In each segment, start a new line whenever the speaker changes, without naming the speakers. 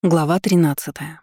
Глава 13.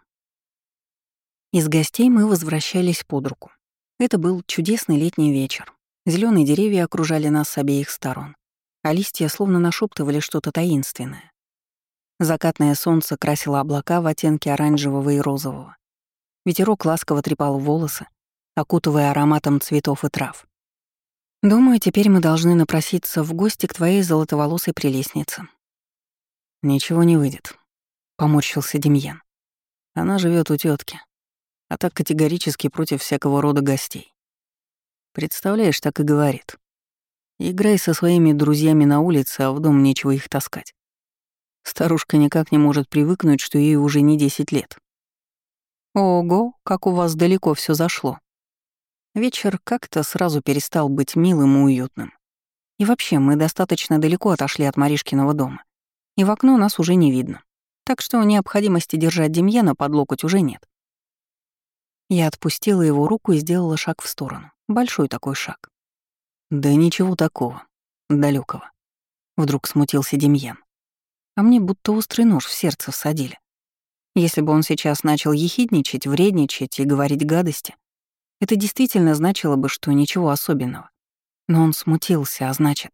Из гостей мы возвращались под руку. Это был чудесный летний вечер. Зеленые деревья окружали нас с обеих сторон, а листья словно нашептывали что-то таинственное. Закатное солнце красило облака в оттенке оранжевого и розового. Ветерок ласково трепал волосы, окутывая ароматом цветов и трав. «Думаю, теперь мы должны напроситься в гости к твоей золотоволосой прелестнице». «Ничего не выйдет», — поморщился Демьян. «Она живет у тетки, а так категорически против всякого рода гостей. Представляешь, так и говорит. Играй со своими друзьями на улице, а в дом нечего их таскать. Старушка никак не может привыкнуть, что ей уже не 10 лет. Ого, как у вас далеко все зашло. Вечер как-то сразу перестал быть милым и уютным. И вообще, мы достаточно далеко отошли от Маришкиного дома, и в окно нас уже не видно. Так что необходимости держать Демьяна под локоть уже нет. Я отпустила его руку и сделала шаг в сторону. Большой такой шаг. Да ничего такого. Далекого. Вдруг смутился Демьян. А мне будто острый нож в сердце всадили. Если бы он сейчас начал ехидничать, вредничать и говорить гадости, это действительно значило бы, что ничего особенного. Но он смутился, а значит...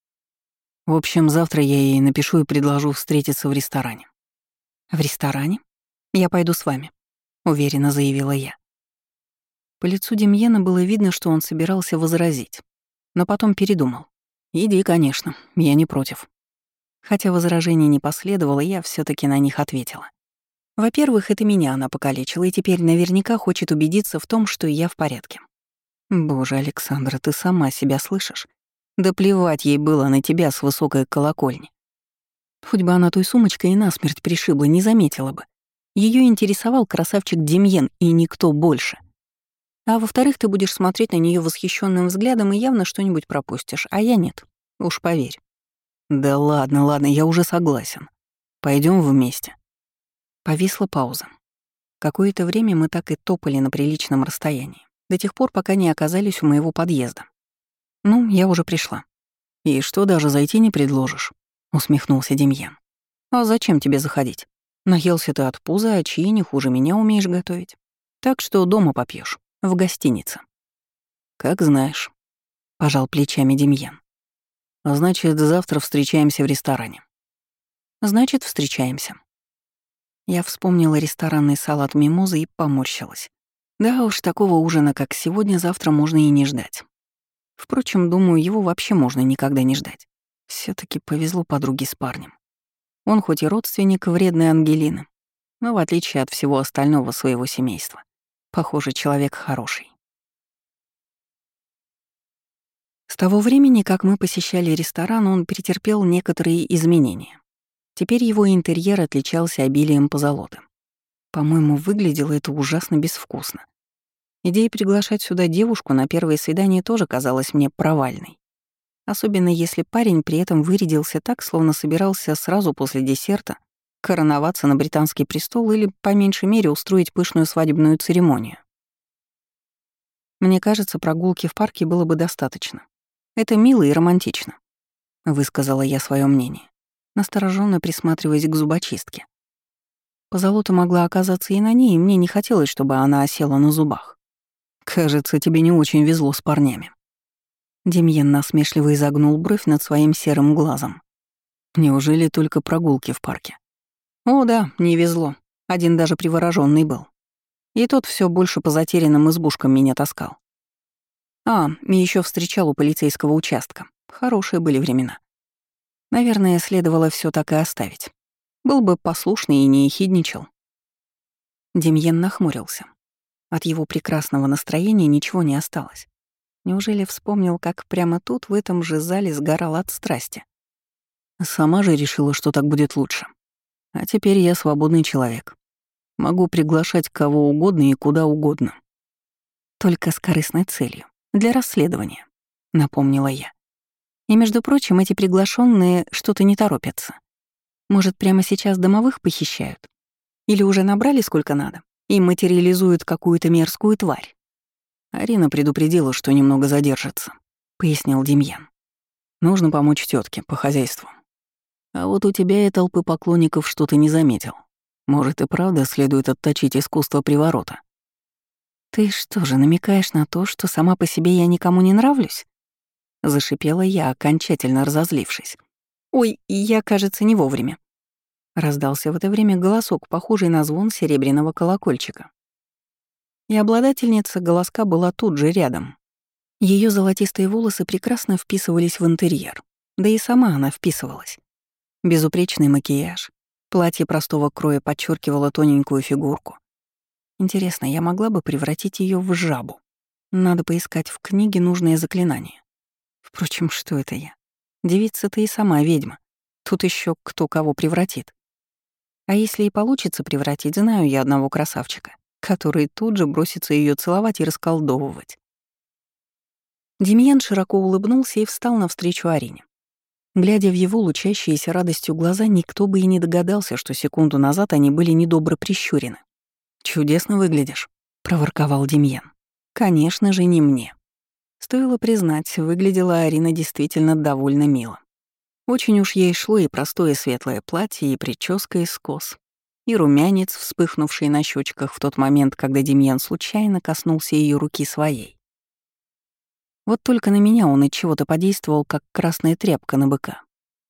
В общем, завтра я ей напишу и предложу встретиться в ресторане. «В ресторане? Я пойду с вами», — уверенно заявила я. По лицу Демьяна было видно, что он собирался возразить, но потом передумал. «Иди, конечно, я не против». Хотя возражений не последовало, я все таки на них ответила. Во-первых, это меня она покалечила и теперь наверняка хочет убедиться в том, что я в порядке. Боже, Александра, ты сама себя слышишь? Да плевать ей было на тебя с высокой колокольни. Хоть бы она той сумочкой и насмерть пришибла, не заметила бы. Ее интересовал красавчик Демьен и никто больше. А во-вторых, ты будешь смотреть на нее восхищенным взглядом и явно что-нибудь пропустишь, а я нет. Уж поверь. Да ладно, я уже согласен. Пойдем вместе. Повисла пауза. Какое-то время мы так и топали на приличном расстоянии, до тех пор, пока не оказались у моего подъезда. Ну, я уже пришла. И что, даже зайти не предложишь? Усмехнулся Демьян. А зачем тебе заходить? Наелся ты от пуза, а чаи не хуже меня умеешь готовить. Так что дома попьешь, в гостинице. Как знаешь, пожал плечами Демьян. Значит, завтра встречаемся в ресторане. Значит, встречаемся. Я вспомнила ресторанный салат мимозы и поморщилась. Да уж, такого ужина, как сегодня, завтра можно и не ждать. Впрочем, думаю, его вообще можно никогда не ждать. все таки повезло подруге с парнем. Он хоть и родственник вредной Ангелины, но в отличие от всего остального своего семейства, похоже, человек хороший. С того времени, как мы посещали ресторан, он претерпел некоторые изменения. Теперь его интерьер отличался обилием позолоты. По-моему, выглядело это ужасно безвкусно. Идея приглашать сюда девушку на первое свидание тоже казалась мне провальной. Особенно если парень при этом вырядился так, словно собирался сразу после десерта короноваться на британский престол или, по меньшей мере, устроить пышную свадебную церемонию. Мне кажется, прогулки в парке было бы достаточно. Это мило и романтично, высказала я свое мнение, настороженно присматриваясь к зубочистке. Позолота могла оказаться и на ней, и мне не хотелось, чтобы она осела на зубах. «Кажется, тебе не очень везло с парнями». Демьян насмешливо изогнул бровь над своим серым глазом. «Неужели только прогулки в парке?» «О да, не везло. Один даже приворожённый был. И тот все больше по затерянным избушкам меня таскал. И еще встречал у полицейского участка. Хорошие были времена. Наверное, следовало все так и оставить. Был бы послушный и не ехидничал». Демьян нахмурился. От его прекрасного настроения ничего не осталось. Неужели вспомнил, как прямо тут, в этом же зале, сгорал от страсти? Сама же решила, что так будет лучше. А теперь я свободный человек. Могу приглашать кого угодно и куда угодно. Только с корыстной целью, для расследования, напомнила я. И, между прочим, эти приглашенные что-то не торопятся. Может, прямо сейчас домовых похищают? Или уже набрали сколько надо? И материализуют какую-то мерзкую тварь. Арина предупредила, что немного задержится, пояснил Демьян. Нужно помочь тетке по хозяйству. А вот у тебя и толпы поклонников что-то не заметил. Может, и правда следует отточить искусство приворота? Ты что же, намекаешь на то, что сама по себе я никому не нравлюсь? Зашипела я, окончательно разозлившись. Ой, я, кажется, не вовремя. Раздался в это время голосок, похожий на звон серебряного колокольчика. И обладательница голоска была тут же рядом. Ее золотистые волосы прекрасно вписывались в интерьер, да и сама она вписывалась. Безупречный макияж, платье простого кроя подчеркивало тоненькую фигурку. Интересно, я могла бы превратить ее в жабу? Надо поискать в книге нужное заклинание. Впрочем, что это я? Девица-то и сама ведьма. Тут еще кто кого превратит. А если и получится превратить, знаю я одного красавчика, который тут же бросится ее целовать и расколдовывать. Демьян широко улыбнулся и встал навстречу Арине. Глядя в его лучащиеся радостью глаза, никто бы и не догадался, что секунду назад они были недобро прищурены. «Чудесно выглядишь», — проворковал Демьян. «Конечно же, не мне». Стоило признать, выглядела Арина действительно довольно мило. Очень уж ей шло и простое светлое платье, и прическа из кос, и румянец, вспыхнувший на щечках в тот момент, когда Демьян случайно коснулся ее руки своей. Вот только на меня он от чего-то подействовал, как красная тряпка на быка.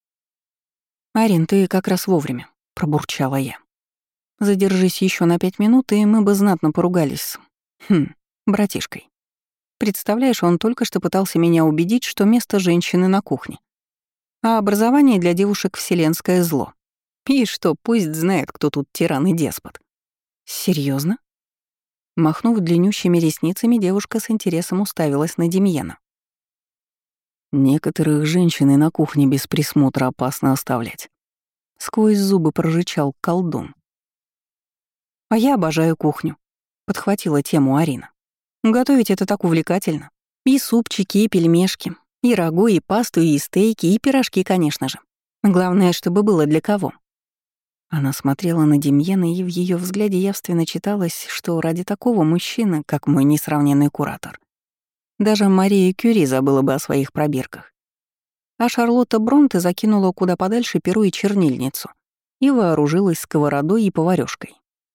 «Арин, ты как раз вовремя», — пробурчала я. «Задержись еще на 5 минут, и мы бы знатно поругались с... братишкой. Представляешь, он только что пытался меня убедить, что место женщины на кухне. А образование для девушек — вселенское зло. И что, пусть знает, кто тут тиран и деспот». Серьезно? Махнув длиннющими ресницами, девушка с интересом уставилась на Демьяна. «Некоторых женщин и на кухне без присмотра опасно оставлять», — сквозь зубы прорычал колдун. «А я обожаю кухню», — подхватила тему Арина. «Готовить это так увлекательно. И супчики, и пельмешки, и рагу, и пасту, и стейки, и пирожки, конечно же. Главное, чтобы было для кого». Она смотрела на Демьяна, и в ее взгляде явственно читалось, что ради такого мужчины, как мой несравненный куратор, даже Мария Кюри забыла бы о своих пробирках. А Шарлотта Бронте закинула куда подальше перо и чернильницу и вооружилась сковородой и поварёшкой.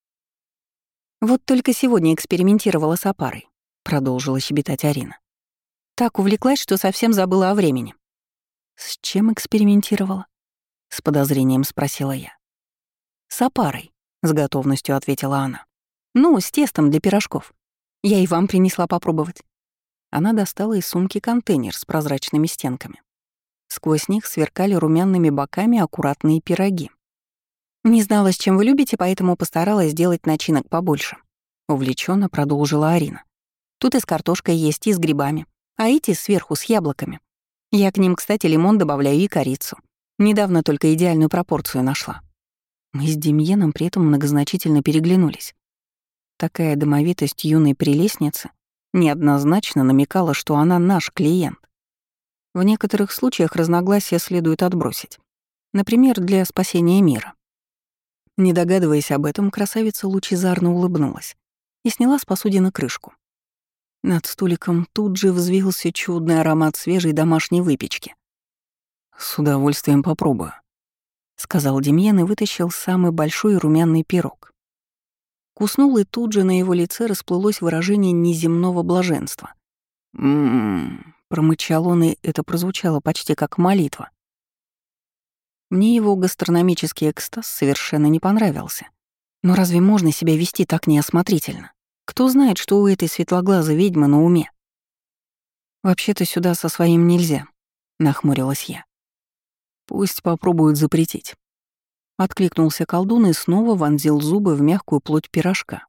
«Вот только сегодня экспериментировала с опарой», — продолжила щебетать Арина. «Так увлеклась, что совсем забыла о времени». «С чем экспериментировала?» — с подозрением спросила я. «С опарой», — с готовностью ответила она. «Ну, с тестом для пирожков. Я и вам принесла попробовать». Она достала из сумки контейнер с прозрачными стенками. Сквозь них сверкали румяными боками аккуратные пироги. «Не знала, с чем вы любите, поэтому постаралась сделать начинок побольше», — увлеченно продолжила Арина. «Тут и с картошкой есть, и с грибами, а эти сверху с яблоками. Я к ним, кстати, лимон добавляю и корицу. Недавно только идеальную пропорцию нашла». Мы с Демьеном при этом многозначительно переглянулись. Такая домовитость юной прелестницы неоднозначно намекала, что она наш клиент. В некоторых случаях разногласия следует отбросить. Например, для спасения мира. Не догадываясь об этом, красавица лучезарно улыбнулась и сняла с посудины крышку. Над столиком тут же взвился чудный аромат свежей домашней выпечки. «С удовольствием попробую», — сказал Демьян и вытащил самый большой румяный пирог. Куснул, и тут же на его лице расплылось выражение неземного блаженства. Промычал он, и это прозвучало почти как молитва. Мне его гастрономический экстаз совершенно не понравился. Но разве можно себя вести так неосмотрительно? Кто знает, что у этой светлоглазой ведьмы на уме? «Вообще-то сюда со своим нельзя», — нахмурилась я. «Пусть попробуют запретить». Откликнулся колдун и снова вонзил зубы в мягкую плоть пирожка.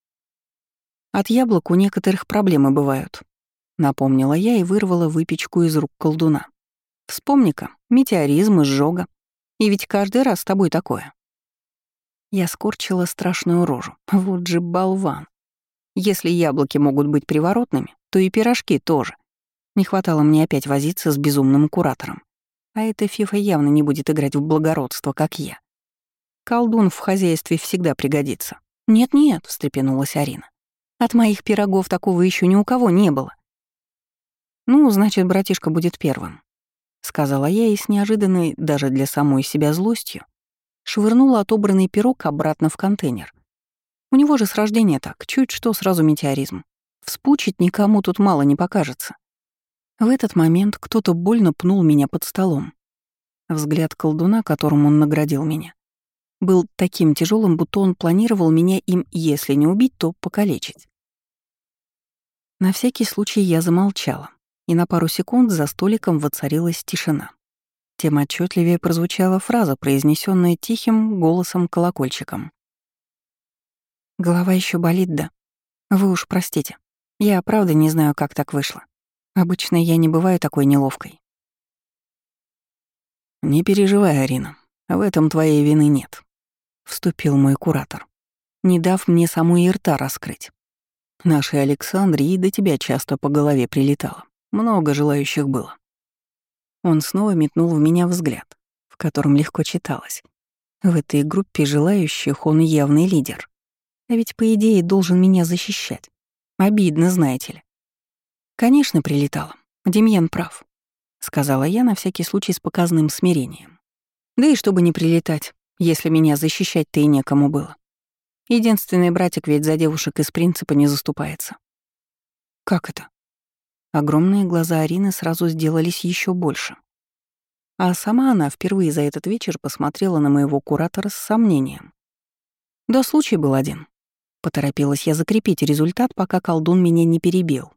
«От яблок у некоторых проблемы бывают», — напомнила я и вырвала выпечку из рук колдуна. «Вспомни-ка, метеоризм, изжога. И ведь каждый раз с тобой такое». Я скорчила страшную рожу. Вот же болван. Если яблоки могут быть приворотными, то и пирожки тоже. Не хватало мне опять возиться с безумным куратором. А эта фифа явно не будет играть в благородство, как я. Колдун в хозяйстве всегда пригодится. «Нет-нет», — встрепенулась Арина. «От моих пирогов такого еще ни у кого не было». «Ну, значит, братишка будет первым», — сказала я и с неожиданной, даже для самой себя злостью, швырнула отобранный пирог обратно в контейнер. У него же с рождения так, чуть что сразу метеоризм. Вспучить никому тут мало не покажется. В этот момент кто-то больно пнул меня под столом. Взгляд колдуна, которым он наградил меня, был таким тяжелым, будто он планировал меня им, если не убить, то покалечить. На всякий случай я замолчала, и на пару секунд за столиком воцарилась тишина. Тем отчетливее прозвучала фраза, произнесенная тихим голосом-колокольчиком. «Голова еще болит, да? Вы уж простите. Я правда не знаю, как так вышло. Обычно я не бываю такой неловкой».
«Не переживай, Арина, в этом твоей вины нет», — вступил мой куратор, не дав мне саму и рта раскрыть. «Нашей Александре и до тебя часто по голове прилетало. Много желающих было». Он снова метнул в меня взгляд, в котором легко читалось. В этой группе желающих он явный лидер. А ведь, по идее, должен меня защищать. Обидно, знаете ли. «Конечно, прилетала. Демьян прав», — сказала я на всякий случай с показанным смирением. «Да и чтобы не прилетать, если меня защищать-то и некому было. Единственный братик ведь за девушек из принципа не заступается». «Как это?» Огромные глаза Арины сразу сделались еще больше. А сама она впервые за этот вечер посмотрела на моего куратора с сомнением. «Да случай был один». Поторопилась я закрепить результат, пока колдун меня не перебил.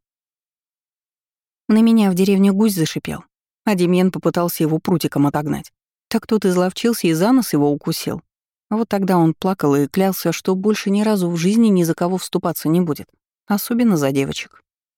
На меня в деревне гусь зашипел, а Демьян попытался его прутиком отогнать. Так тот изловчился и за нос его укусил. Вот тогда он плакал и клялся, что больше ни разу в жизни ни за кого вступаться не будет, особенно за девочек.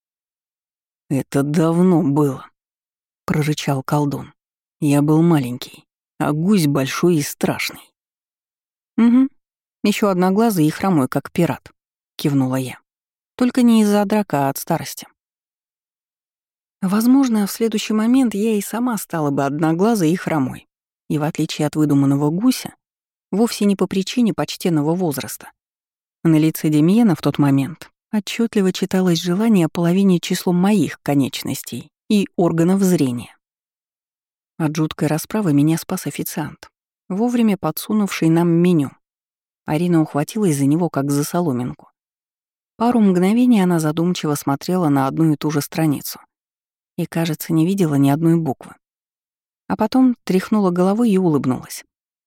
«Это давно было», — прорычал колдун. «Я был маленький, а гусь большой и страшный».
«Угу. Еще одноглазый и хромой, как пират», — кивнула я. «Только не из-за драка, а от старости». Возможно, в следующий момент я и сама стала бы одноглазой и хромой. И в отличие от выдуманного гуся, вовсе не по причине почтенного возраста. На лице Демьена в тот момент отчетливо читалось желание половине числом моих конечностей и органов зрения. От жуткой расправы меня спас официант, вовремя подсунувший нам меню. Арина ухватилась за него, как за соломинку. Пару мгновений она задумчиво смотрела на одну и ту же страницу и, кажется, не видела ни одной буквы. А потом тряхнула головой и улыбнулась.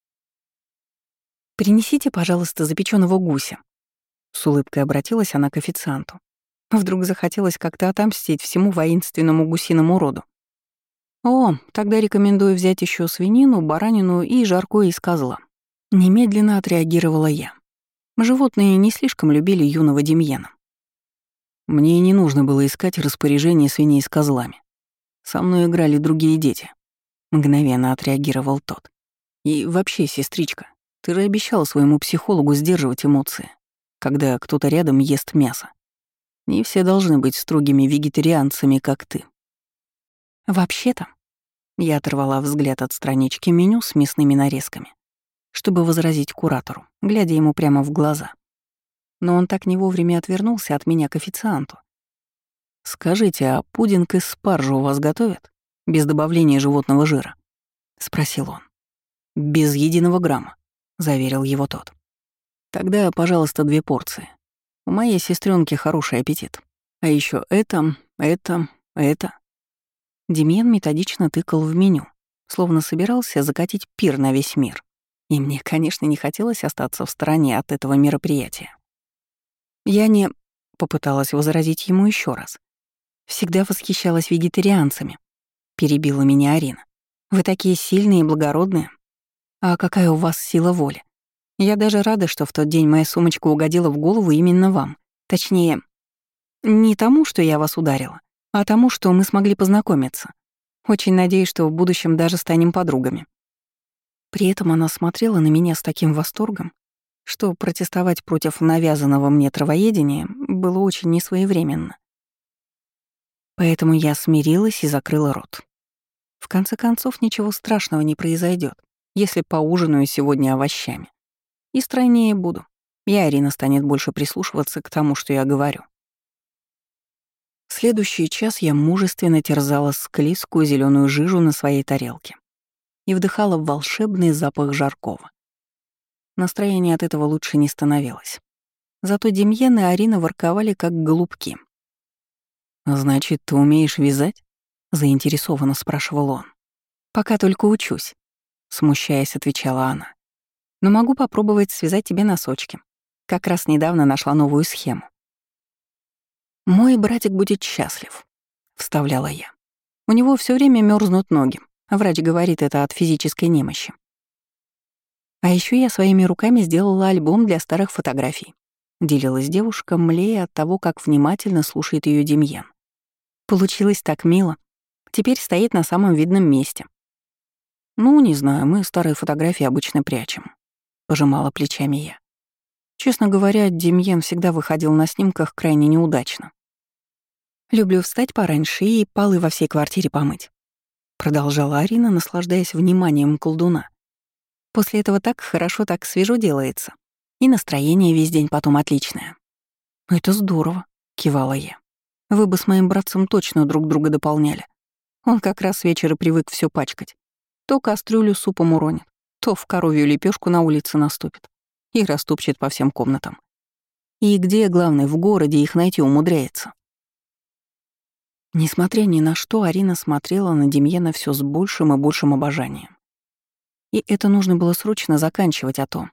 «Принесите, пожалуйста, запечённого гуся». С улыбкой обратилась она к официанту. Вдруг захотелось как-то отомстить всему воинственному гусиному роду. «О, тогда рекомендую взять еще свинину, баранину и жаркое из козла». Немедленно отреагировала я. Животные не слишком любили юного Демьена.
Мне и не нужно было искать распоряжение свиней с козлами. Со мной играли другие дети. Мгновенно отреагировал тот. И вообще, сестричка, ты же обещала своему психологу сдерживать эмоции, когда кто-то рядом ест мясо. Не все должны быть строгими вегетарианцами, как ты.
Вообще-то, я оторвала взгляд от странички меню с мясными нарезками, чтобы возразить куратору, глядя ему прямо в глаза. Но он так не вовремя отвернулся от меня к официанту.
«Скажите, а пудинг из спаржи у вас готовят? Без добавления животного жира?» — спросил он. «Без единого грамма», — заверил его тот. «Тогда, пожалуйста, 2 порции. У моей сестренки хороший аппетит. А еще это.
Демьян методично тыкал в меню, словно собирался закатить пир на весь мир. И мне, конечно, не хотелось остаться в стороне от этого мероприятия. Я не... Попыталась возразить ему еще раз. Всегда восхищалась вегетарианцами. Перебила меня Арина. Вы такие сильные и благородные. А какая у вас сила воли. Я даже рада, что в тот день моя сумочка угодила в голову именно вам. Точнее, не тому, что я вас ударила, а тому, что мы смогли познакомиться. Очень надеюсь, что в будущем даже станем подругами. При этом она смотрела на меня с таким восторгом, что протестовать против навязанного мне травоедения было очень несвоевременно. Поэтому я смирилась и закрыла рот. В конце концов, ничего страшного не произойдет, если поужинаю сегодня овощами. И стройнее буду, и Арина станет больше прислушиваться к тому, что я говорю. В следующий час я мужественно терзала склизкую зеленую жижу на своей тарелке и вдыхала волшебный запах жаркого. Настроение от этого лучше не становилось. Зато Демьян и Арина ворковали как голубки.
«Значит, ты умеешь вязать?» — заинтересованно спрашивал он.
«Пока только учусь», — смущаясь, отвечала она. «Но могу попробовать связать тебе носочки. Как раз недавно нашла новую схему». «Мой братик будет счастлив», — вставляла я. «У него все время мерзнут ноги, а врач говорит, это от физической немощи. А еще я своими руками сделала альбом для старых фотографий», — делилась девушка, млея от того, как внимательно слушает ее Демьян. «Получилось так мило. Теперь стоит на самом видном месте».
«Ну, не знаю, мы старые фотографии обычно прячем», — пожимала плечами я. Честно говоря, Демьян всегда выходил на снимках крайне неудачно.
«Люблю встать пораньше и полы во всей квартире помыть», — продолжала Арина, наслаждаясь вниманием колдуна. «После этого так хорошо, так свежо делается. И настроение весь день потом отличное».
«Это здорово», — кивала я.
«Вы бы с моим братцем точно друг друга дополняли. Он как раз с вечера привык все пачкать. То кастрюлю с супом уронит, то в коровью лепешку на улице наступит и растопчет по всем комнатам. И где, главное, в городе их найти умудряется». Несмотря ни на что, Арина смотрела на Демьяна все с большим и большим обожанием. И это нужно было срочно заканчивать, а то...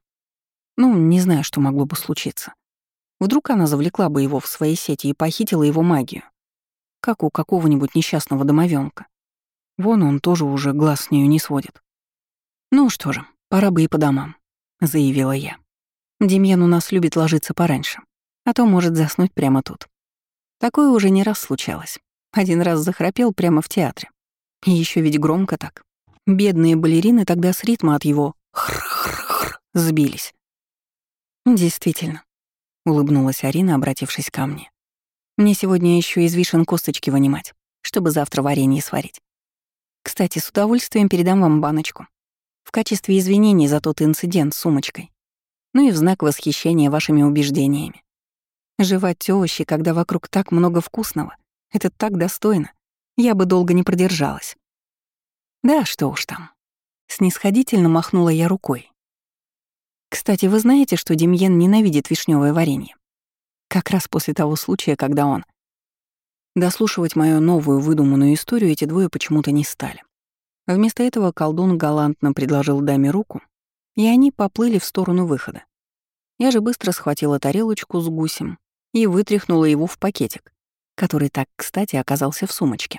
не знаю, что могло бы случиться. Вдруг она завлекла бы его в свои сети и похитила его магию, как у какого-нибудь несчастного домовенка. Вон он тоже уже глаз с нею не сводит. «Ну что же, пора бы и по домам», — заявила я. «Демьян у нас любит ложиться пораньше, а то может заснуть прямо тут. Такое уже не раз случалось. Один раз захрапел прямо в театре. И еще ведь громко так. Бедные балерины тогда с ритма от его хр-хр-хр сбились». «Действительно», — улыбнулась Арина, обратившись ко мне. «Мне сегодня еще из вишен косточки вынимать, чтобы завтра варенье сварить. Кстати, с удовольствием передам вам баночку. В качестве извинений за тот инцидент с сумочкой. Ну и в знак восхищения вашими убеждениями. Жевать овощи, когда вокруг так много вкусного, это так достойно. Я бы долго не продержалась». «Да, что уж там». Снисходительно махнула я рукой. «Кстати, вы знаете, что Демьян ненавидит вишневое варенье? Как раз после того случая, когда он...» Дослушивать мою новую выдуманную историю эти двое почему-то не стали. Вместо этого колдун галантно предложил даме руку, и они поплыли в сторону выхода. Я же быстро схватила тарелочку с гусем и вытряхнула его в пакетик, который так, кстати, оказался в сумочке.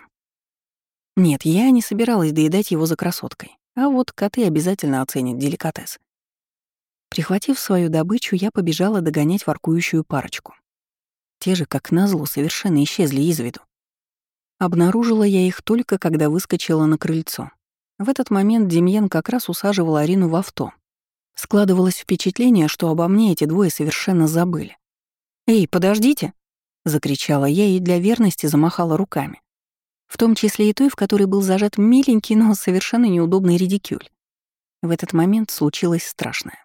Нет, я не собиралась доедать его за красоткой, а вот коты обязательно оценят деликатес. Прихватив свою добычу, я побежала догонять воркующую парочку. Те же, как назло, совершенно исчезли из виду. Обнаружила я их только, когда выскочила на крыльцо. В этот момент Демьян как раз усаживал Арину в авто. Складывалось впечатление, что обо мне эти двое совершенно забыли. «Эй, подождите!» — закричала я и для верности замахала руками. В том числе и той, в которой был зажат миленький, но совершенно неудобный редикюль. В этот момент случилось страшное.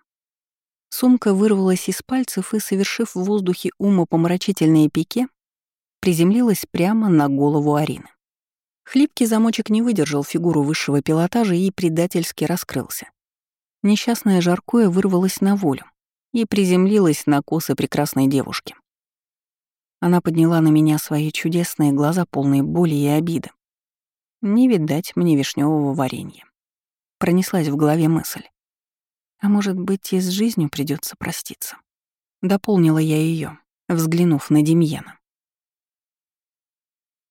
Сумка вырвалась из пальцев и, совершив в воздухе умопомрачительное пике, приземлилась прямо на голову Арины. Хлипкий замочек не выдержал фигуру высшего пилотажа и предательски раскрылся. Несчастное жаркое вырвалось на волю и приземлилось на косы прекрасной девушки. Она подняла на меня свои чудесные глаза, полные боли и обиды. Не видать мне вишневого варенья. Пронеслась в голове мысль. А может быть, и с жизнью придется проститься. Дополнила я ее, взглянув на Демьяна.